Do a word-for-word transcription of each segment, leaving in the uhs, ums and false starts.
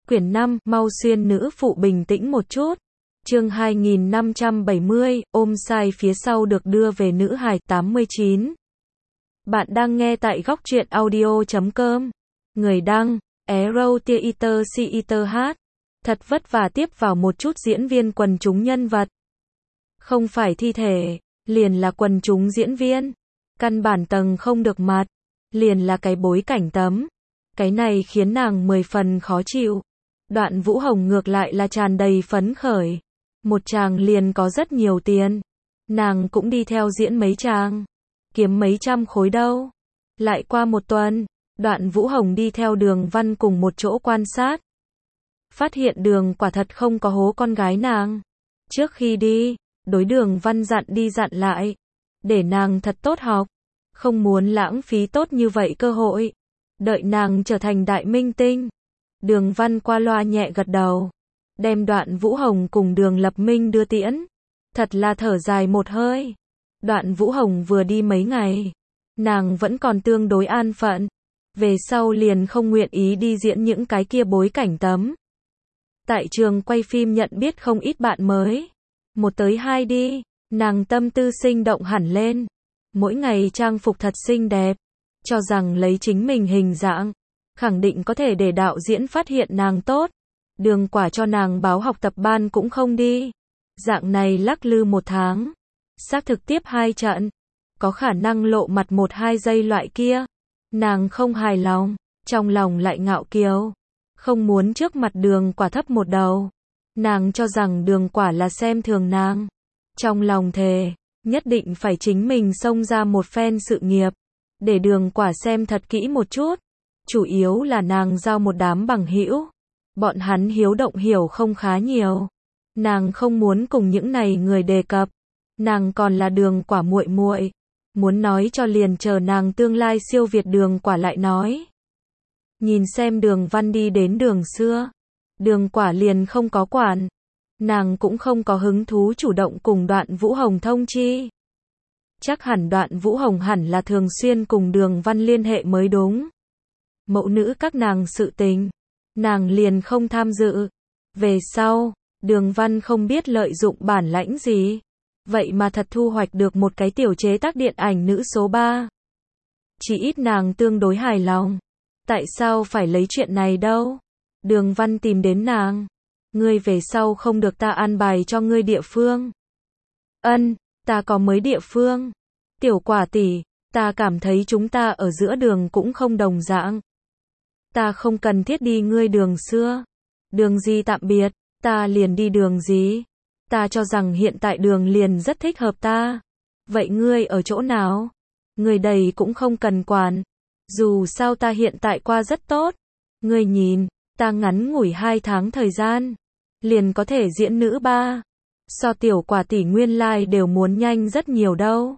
Quyển năm, mau xuyên nữ phụ bình tĩnh một chút. Chương hai nghìn năm trăm bảy mươi, ôm sai phía sau được đưa về nữ hài tám mươi chín. Bạn đang nghe tại góc truyện audio chấm com. Người đăng, Arrow Theater Theater hát. Thật vất vả tiếp vào một chút diễn viên quần chúng nhân vật. Không phải thi thể, liền là quần chúng diễn viên. Căn bản tầng không được mặt, liền là cái bối cảnh tấm. Cái này khiến nàng mười phần khó chịu. Đoạn Vũ Hồng ngược lại là tràn đầy phấn khởi. Một chàng liền có rất nhiều tiền. Nàng cũng đi theo diễn mấy chàng. Kiếm mấy trăm khối đâu. Lại qua một tuần, Đoạn Vũ Hồng đi theo Đường Văn cùng một chỗ quan sát. Phát hiện Đường quả thật không có hố con gái nàng. Trước khi đi, đối Đường Văn dặn đi dặn lại. Để nàng thật tốt học. Không muốn lãng phí tốt như vậy cơ hội. Đợi nàng trở thành đại minh tinh. Đường Văn qua loa nhẹ gật đầu. Đem Đoạn Vũ Hồng cùng Đường Lập Minh đưa tiễn. Thật là thở dài một hơi. Đoạn Vũ Hồng vừa đi mấy ngày. Nàng vẫn còn tương đối an phận. Về sau liền không nguyện ý đi diễn những cái kia bối cảnh tấm. Tại trường quay phim nhận biết không ít bạn mới. Một tới hai đi, nàng tâm tư sinh động hẳn lên. Mỗi ngày trang phục thật xinh đẹp. Cho rằng lấy chính mình hình dạng. Khẳng định có thể để đạo diễn phát hiện nàng tốt. Đường quả cho nàng báo học tập ban cũng không đi. Dạng này lắc lư một tháng. Xác thực tiếp hai trận. Có khả năng lộ mặt một hai giây loại kia. Nàng không hài lòng. Trong lòng lại ngạo kiều. Không muốn trước mặt Đường quả thấp một đầu. Nàng cho rằng Đường quả là xem thường nàng. Trong lòng thề, nhất định phải chính mình xông ra một phen sự nghiệp. Để Đường quả xem thật kỹ một chút. Chủ yếu là nàng giao một đám bằng hữu. Bọn hắn hiếu động hiểu không khá nhiều. Nàng không muốn cùng những này người đề cập. Nàng còn là Đường quả muội muội. Muốn nói cho liền chờ nàng tương lai siêu việt Đường quả lại nói. Nhìn xem Đường Văn đi đến đường xưa. Đường quả liền không có quản. Nàng cũng không có hứng thú chủ động cùng Đoạn Vũ Hồng thông chi. Chắc hẳn Đoạn Vũ Hồng hẳn là thường xuyên cùng Đường Văn liên hệ mới đúng. Mẫu nữ các nàng sự tình. Nàng liền không tham dự. Về sau, Đường Văn không biết lợi dụng bản lãnh gì. Vậy mà thật thu hoạch được một cái tiểu chế tác điện ảnh nữ số ba. Chỉ ít nàng tương đối hài lòng. Tại sao phải lấy chuyện này đâu? Đường Văn tìm đến nàng. Ngươi về sau không được ta an bài cho ngươi địa phương. Ân, ta có mới địa phương. Tiểu Quả tỷ, ta cảm thấy chúng ta ở giữa đường cũng không đồng dạng. Ta không cần thiết đi ngươi đường xưa. Đường gì tạm biệt, ta liền đi đường gì. Ta cho rằng hiện tại đường liền rất thích hợp ta. Vậy ngươi ở chỗ nào? Ngươi đầy cũng không cần quản. Dù sao ta hiện tại qua rất tốt. Ngươi nhìn, ta ngắn ngủi hai tháng thời gian. Liền có thể diễn nữ ba. So Tiểu Quả tỷ nguyên lai đều muốn nhanh rất nhiều đâu.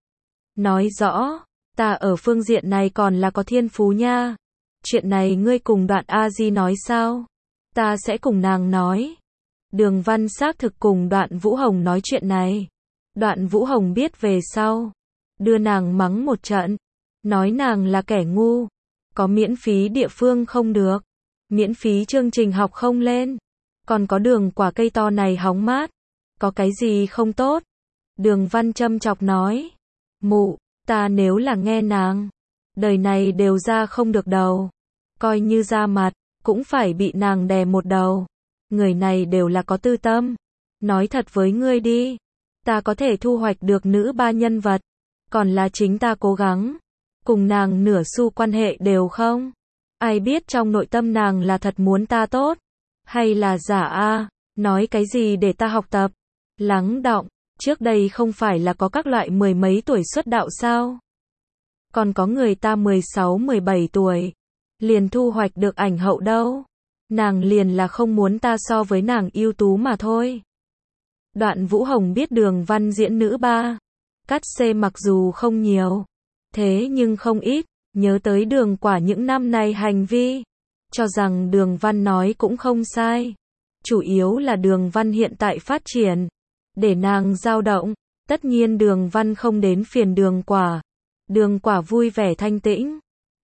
Nói rõ, ta ở phương diện này còn là có thiên phú nha. Chuyện này ngươi cùng Đoạn A Di nói sao? Ta sẽ cùng nàng nói. Đường Văn xác thực cùng Đoạn Vũ Hồng nói chuyện này. Đoạn Vũ Hồng biết về sau. Đưa nàng mắng một trận. Nói nàng là kẻ ngu. Có miễn phí địa phương không được. Miễn phí chương trình học không lên. Còn có Đường quả cây to này hóng mát. Có cái gì không tốt? Đường Văn châm chọc nói. Mụ, ta nếu là nghe nàng. Đời này đều ra không được đầu. Coi như ra mặt, cũng phải bị nàng đè một đầu. Người này đều là có tư tâm. Nói thật với ngươi đi. Ta có thể thu hoạch được nữ ba nhân vật. Còn là chính ta cố gắng. Cùng nàng nửa xu quan hệ đều không. Ai biết trong nội tâm nàng là thật muốn ta tốt. Hay là giả a? Nói cái gì để ta học tập. Lắng đọng. Trước đây không phải là có các loại mười mấy tuổi xuất đạo sao? Còn có người ta mười sáu mười bảy tuổi. Liền thu hoạch được ảnh hậu đâu. Nàng liền là không muốn ta so với nàng ưu tú mà thôi. Đoạn Vũ Hồng biết Đường Văn diễn nữ ba. Cắt xê mặc dù không nhiều. Thế nhưng không ít. Nhớ tới Đường quả những năm này hành vi. Cho rằng Đường Văn nói cũng không sai. Chủ yếu là Đường Văn hiện tại phát triển. Để nàng dao động. Tất nhiên Đường Văn không đến phiền Đường quả. Đường quả vui vẻ thanh tĩnh.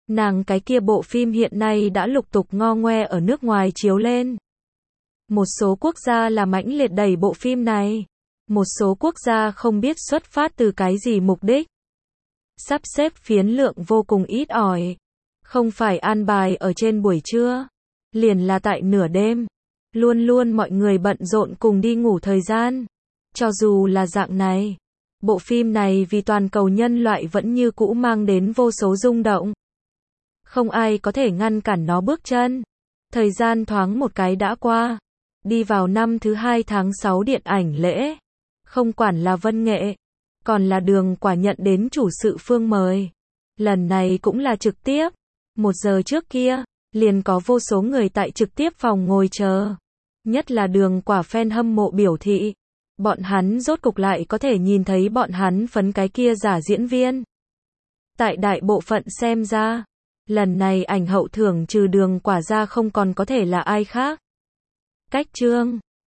Nàng cái kia bộ phim hiện nay đã lục tục ngo ngoe ở nước ngoài chiếu lên. Một số quốc gia là mãnh liệt đẩy bộ phim này. Một số quốc gia không biết xuất phát từ cái gì mục đích. Sắp xếp phiến lượng vô cùng ít ỏi. Không phải an bài ở trên buổi trưa. Liền là tại nửa đêm. Luôn luôn mọi người bận rộn cùng đi ngủ thời gian. Cho dù là dạng này. Bộ phim này vì toàn cầu nhân loại vẫn như cũ mang đến vô số rung động. Không ai có thể ngăn cản nó bước chân. Thời gian thoáng một cái đã qua. Đi vào năm thứ hai tháng sáu điện ảnh lễ. Không quản là văn nghệ. Còn là Đường Quả nhận đến chủ sự phương mời. Lần này cũng là trực tiếp. Một giờ trước kia, liền có vô số người tại trực tiếp phòng ngồi chờ. Nhất là Đường Quả fan hâm mộ biểu thị. Bọn hắn rốt cục lại có thể nhìn thấy bọn hắn phấn cái kia giả diễn viên. Tại đại bộ phận xem ra, lần này ảnh hậu thưởng trừ Đường Quả ra không còn có thể là ai khác. Cách chương